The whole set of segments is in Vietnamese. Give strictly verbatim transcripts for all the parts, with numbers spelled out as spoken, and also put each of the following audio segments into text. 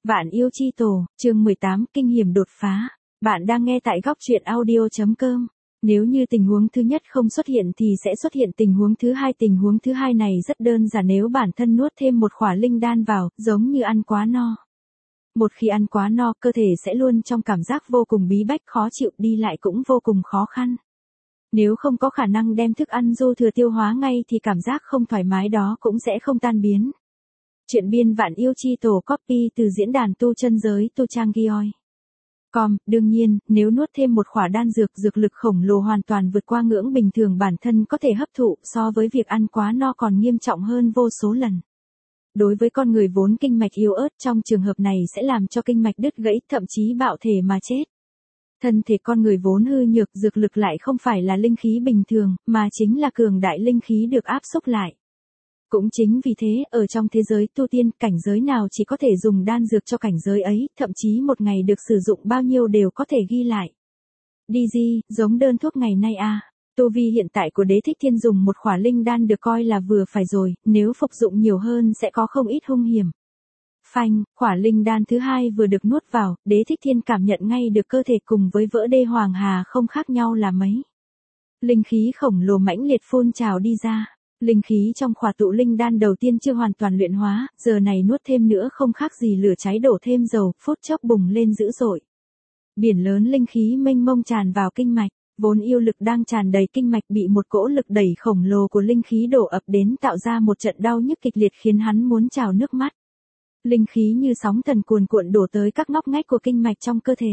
Vạn yêu chi tổ, chương mười tám, kinh hiểm đột phá. Bạn đang nghe tại góc truyện audio.com. Nếu như tình huống thứ nhất không xuất hiện thì sẽ xuất hiện tình huống thứ hai. Tình huống thứ hai này rất đơn giản, nếu bản thân nuốt thêm một khỏa linh đan vào, giống như ăn quá no. Một khi ăn quá no, cơ thể sẽ luôn trong cảm giác vô cùng bí bách, khó chịu, đi lại cũng vô cùng khó khăn. Nếu không có khả năng đem thức ăn dư thừa tiêu hóa ngay thì cảm giác không thoải mái đó cũng sẽ không tan biến. Truyện biên Vạn yêu chi tổ copy từ diễn đàn tu chân giới tu trang gioi. Com, đương nhiên, nếu nuốt thêm một khỏa đan dược, dược lực khổng lồ hoàn toàn vượt qua ngưỡng bình thường bản thân có thể hấp thụ, so với việc ăn quá no còn nghiêm trọng hơn vô số lần. Đối với con người vốn kinh mạch yếu ớt, trong trường hợp này sẽ làm cho kinh mạch đứt gãy, thậm chí bạo thể mà chết. Thân thể con người vốn hư nhược, dược lực lại không phải là linh khí bình thường, mà chính là cường đại linh khí được áp xúc lại. Cũng chính vì thế, ở trong thế giới tu tiên, cảnh giới nào chỉ có thể dùng đan dược cho cảnh giới ấy, thậm chí một ngày được sử dụng bao nhiêu đều có thể ghi lại. đê giê, giống đơn thuốc ngày nay a. À. Tu vi hiện tại của Đế Thích Thiên dùng một khỏa linh đan được coi là vừa phải rồi, nếu phục dụng nhiều hơn sẽ có không ít hung hiểm. Phanh, khỏa linh đan thứ hai vừa được nuốt vào, Đế Thích Thiên cảm nhận ngay được cơ thể cùng với vỡ đê hoàng hà không khác nhau là mấy. Linh khí khổng lồ mãnh liệt phun trào đi ra. Linh khí trong khỏa tụ linh đan đầu tiên chưa hoàn toàn luyện hóa, giờ này nuốt thêm nữa không khác gì lửa cháy đổ thêm dầu, phút chốc bùng lên dữ dội. Biển lớn linh khí mênh mông tràn vào kinh mạch, vốn yêu lực đang tràn đầy kinh mạch bị một cỗ lực đẩy khổng lồ của linh khí đổ ập đến tạo ra một trận đau nhức kịch liệt khiến hắn muốn trào nước mắt. Linh khí như sóng thần cuồn cuộn đổ tới các ngóc ngách của kinh mạch trong cơ thể.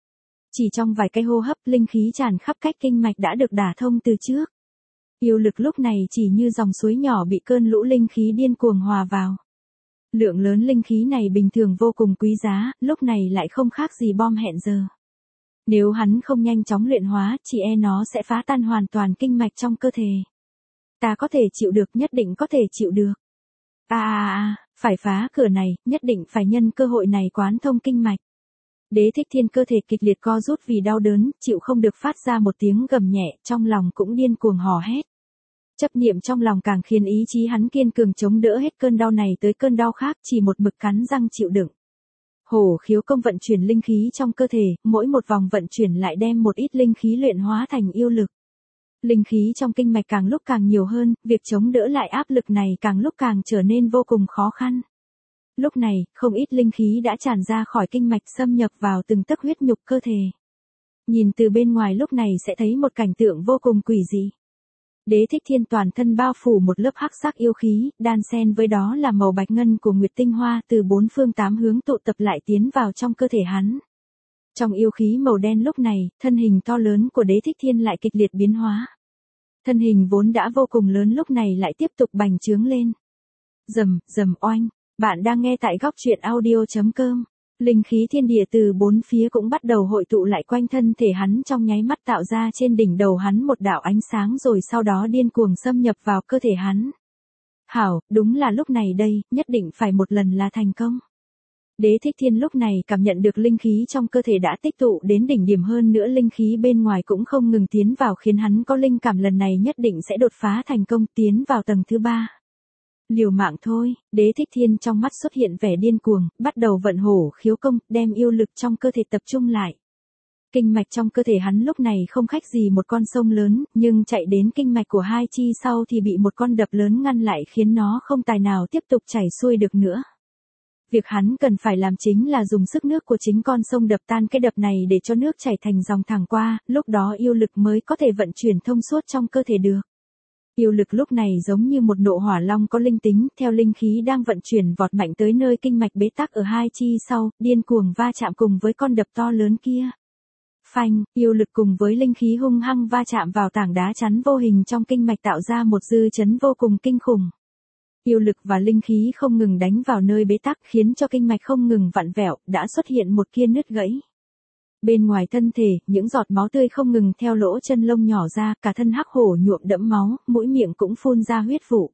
Chỉ trong vài cái hô hấp, linh khí tràn khắp cách kinh mạch đã được đả thông từ trước. Yêu lực lúc này chỉ như dòng suối nhỏ bị cơn lũ linh khí điên cuồng hòa vào. Lượng lớn linh khí này bình thường vô cùng quý giá, lúc này lại không khác gì bom hẹn giờ. Nếu hắn không nhanh chóng luyện hóa, chỉ e nó sẽ phá tan hoàn toàn kinh mạch trong cơ thể. Ta có thể chịu được, nhất định có thể chịu được. À à à, phải phá cửa này, nhất định phải nhân cơ hội này quán thông kinh mạch. Đế Thích Thiên cơ thể kịch liệt co rút vì đau đớn, chịu không được phát ra một tiếng gầm nhẹ, trong lòng cũng điên cuồng hò hét. Chấp niệm trong lòng càng khiến ý chí hắn kiên cường chống đỡ hết cơn đau này tới cơn đau khác, chỉ một mực cắn răng chịu đựng. Hổ khiếu công vận chuyển linh khí trong cơ thể, mỗi một vòng vận chuyển lại đem một ít linh khí luyện hóa thành yêu lực. Linh khí trong kinh mạch càng lúc càng nhiều hơn, việc chống đỡ lại áp lực này càng lúc càng trở nên vô cùng khó khăn. Lúc này, không ít linh khí đã tràn ra khỏi kinh mạch xâm nhập vào từng tấc huyết nhục cơ thể. Nhìn từ bên ngoài lúc này sẽ thấy một cảnh tượng vô cùng quỷ dị. Đế Thích Thiên toàn thân bao phủ một lớp hắc sắc yêu khí, đan xen với đó là màu bạch ngân của nguyệt tinh hoa từ bốn phương tám hướng tụ tập lại tiến vào trong cơ thể hắn. Trong yêu khí màu đen lúc này, thân hình to lớn của Đế Thích Thiên lại kịch liệt biến hóa. Thân hình vốn đã vô cùng lớn lúc này lại tiếp tục bành trướng lên. Rầm, rầm oanh, bạn đang nghe tại góc truyện audio.com. Linh khí thiên địa từ bốn phía cũng bắt đầu hội tụ lại quanh thân thể hắn, trong nháy mắt tạo ra trên đỉnh đầu hắn một đạo ánh sáng rồi sau đó điên cuồng xâm nhập vào cơ thể hắn. Hảo, đúng là lúc này đây, nhất định phải một lần là thành công. Đế Thích Thiên lúc này cảm nhận được linh khí trong cơ thể đã tích tụ đến đỉnh điểm, hơn nữa linh khí bên ngoài cũng không ngừng tiến vào khiến hắn có linh cảm lần này nhất định sẽ đột phá thành công, tiến vào tầng thứ ba. Liều mạng thôi, Đế Thích Thiên trong mắt xuất hiện vẻ điên cuồng, bắt đầu vận hổ khiếu công, đem yêu lực trong cơ thể tập trung lại. Kinh mạch trong cơ thể hắn lúc này không khác gì một con sông lớn, nhưng chạy đến kinh mạch của hai chi sau thì bị một con đập lớn ngăn lại khiến nó không tài nào tiếp tục chảy xuôi được nữa. Việc hắn cần phải làm chính là dùng sức nước của chính con sông đập tan cái đập này để cho nước chảy thành dòng thẳng qua, lúc đó yêu lực mới có thể vận chuyển thông suốt trong cơ thể được. Yêu lực lúc này giống như một nộ hỏa long có linh tính, theo linh khí đang vận chuyển vọt mạnh tới nơi kinh mạch bế tắc ở hai chi sau, điên cuồng va chạm cùng với con đập to lớn kia. Phanh, yêu lực cùng với linh khí hung hăng va chạm vào tảng đá chắn vô hình trong kinh mạch tạo ra một dư chấn vô cùng kinh khủng. Yêu lực và linh khí không ngừng đánh vào nơi bế tắc khiến cho kinh mạch không ngừng vặn vẹo, đã xuất hiện một kia nứt gãy. Bên ngoài thân thể, những giọt máu tươi không ngừng theo lỗ chân lông nhỏ ra, cả thân hắc hổ nhuộm đẫm máu, mũi miệng cũng phun ra huyết vụ.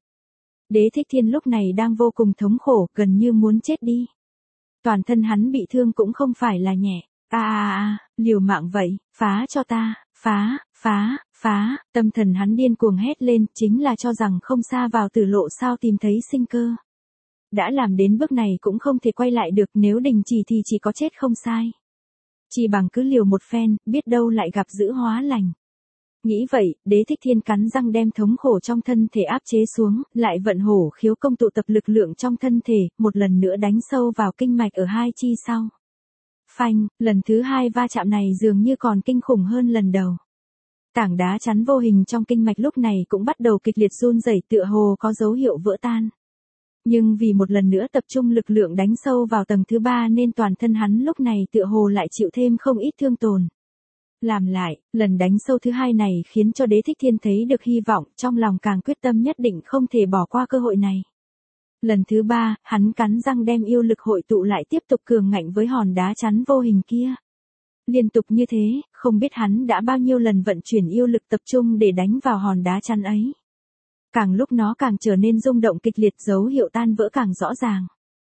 Đế Thích Thiên lúc này đang vô cùng thống khổ, gần như muốn chết đi. Toàn thân hắn bị thương cũng không phải là nhẹ. À à à, liều mạng vậy, phá cho ta, phá, phá, phá, tâm thần hắn điên cuồng hét lên, chính là cho rằng không xa vào tử lộ sao tìm thấy sinh cơ. Đã làm đến bước này cũng không thể quay lại được, nếu đình chỉ thì chỉ có chết không sai. Chỉ bằng cứ liều một phen, biết đâu lại gặp dữ hóa lành. Nghĩ vậy, Đế Thích Thiên cắn răng đem thống khổ trong thân thể áp chế xuống, lại vận hổ khiếu công tụ tập lực lượng trong thân thể, một lần nữa đánh sâu vào kinh mạch ở hai chi sau. Phanh, lần thứ hai va chạm này dường như còn kinh khủng hơn lần đầu. Tảng đá chắn vô hình trong kinh mạch lúc này cũng bắt đầu kịch liệt run rẩy, tựa hồ có dấu hiệu vỡ tan. Nhưng vì một lần nữa tập trung lực lượng đánh sâu vào tầng thứ ba nên toàn thân hắn lúc này tựa hồ lại chịu thêm không ít thương tổn. Làm lại, lần đánh sâu thứ hai này khiến cho Đế Thích Thiên thấy được hy vọng, trong lòng càng quyết tâm nhất định không thể bỏ qua cơ hội này. Lần thứ ba, hắn cắn răng đem yêu lực hội tụ lại tiếp tục cường ngạnh với hòn đá chắn vô hình kia. Liên tục như thế, không biết hắn đã bao nhiêu lần vận chuyển yêu lực tập trung để đánh vào hòn đá chắn ấy. Càng lúc nó càng trở nên rung động kịch liệt, dấu hiệu tan vỡ càng rõ ràng.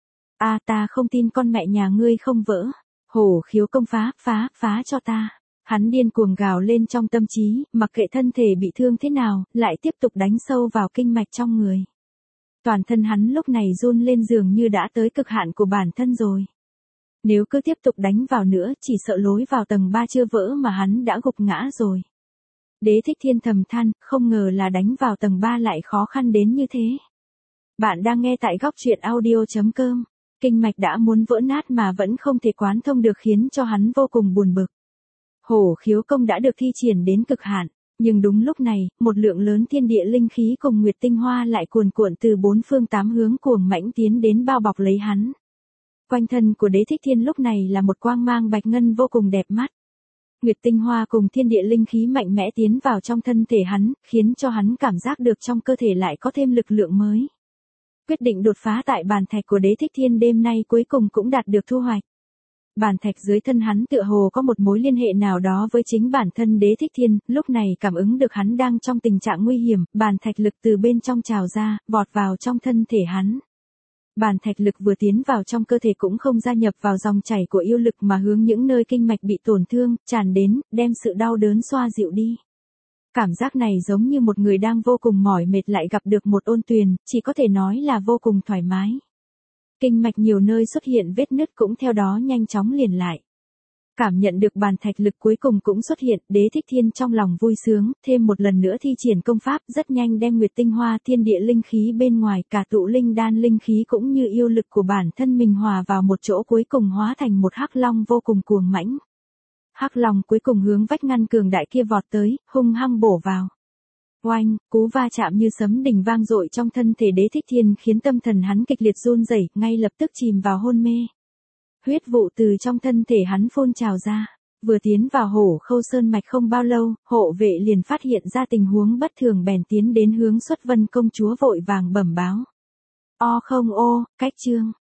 A ta không tin con mẹ nhà ngươi không vỡ. Hổ khiếu công phá, phá, phá cho ta. Hắn điên cuồng gào lên trong tâm trí, mặc kệ thân thể bị thương thế nào, lại tiếp tục đánh sâu vào kinh mạch trong người. Toàn thân hắn lúc này run lên dường như đã tới cực hạn của bản thân rồi. Nếu cứ tiếp tục đánh vào nữa, chỉ sợ lối vào tầng ba chưa vỡ mà hắn đã gục ngã rồi. Đế Thích Thiên thầm than, không ngờ là đánh vào tầng ba lại khó khăn đến như thế. Bạn đang nghe tại góc truyện audio chấm com. Kinh mạch đã muốn vỡ nát mà vẫn không thể quán thông được khiến cho hắn vô cùng buồn bực. Hổ khiếu công đã được thi triển đến cực hạn, nhưng đúng lúc này, một lượng lớn thiên địa linh khí cùng nguyệt tinh hoa lại cuồn cuộn từ bốn phương tám hướng cuồng mãnh tiến đến bao bọc lấy hắn. Quanh thân của Đế Thích Thiên lúc này là một quang mang bạch ngân vô cùng đẹp mắt. Nguyệt tinh hoa cùng thiên địa linh khí mạnh mẽ tiến vào trong thân thể hắn, khiến cho hắn cảm giác được trong cơ thể lại có thêm lực lượng mới. Quyết định đột phá tại bàn thạch của Đế Thích Thiên đêm nay cuối cùng cũng đạt được thu hoạch. Bàn thạch dưới thân hắn tựa hồ có một mối liên hệ nào đó với chính bản thân Đế Thích Thiên, lúc này cảm ứng được hắn đang trong tình trạng nguy hiểm, bàn thạch lực từ bên trong trào ra, vọt vào trong thân thể hắn. Bàn thạch lực vừa tiến vào trong cơ thể cũng không gia nhập vào dòng chảy của yêu lực mà hướng những nơi kinh mạch bị tổn thương, tràn đến, đem sự đau đớn xoa dịu đi. Cảm giác này giống như một người đang vô cùng mỏi mệt lại gặp được một ôn tuyền, chỉ có thể nói là vô cùng thoải mái. Kinh mạch nhiều nơi xuất hiện vết nứt cũng theo đó nhanh chóng liền lại. Cảm nhận được bàn thạch lực cuối cùng cũng xuất hiện, Đế Thích Thiên trong lòng vui sướng, thêm một lần nữa thi triển công pháp, rất nhanh đem nguyệt tinh hoa thiên địa linh khí bên ngoài, cả tụ linh đan linh khí cũng như yêu lực của bản thân mình hòa vào một chỗ, cuối cùng hóa thành một hắc long vô cùng cuồng mãnh. Hắc long cuối cùng hướng vách ngăn cường đại kia vọt tới, hung hăng bổ vào. Oanh, cú va chạm như sấm đình vang dội trong thân thể Đế Thích Thiên khiến tâm thần hắn kịch liệt run rẩy, ngay lập tức chìm vào hôn mê. Huyết vụ từ trong thân thể hắn phun trào ra, vừa tiến vào Hổ Khâu Sơn mạch không bao lâu, hộ vệ liền phát hiện ra tình huống bất thường bèn tiến đến hướng Xuất Vân công chúa vội vàng bẩm báo. O không ô, cách chương,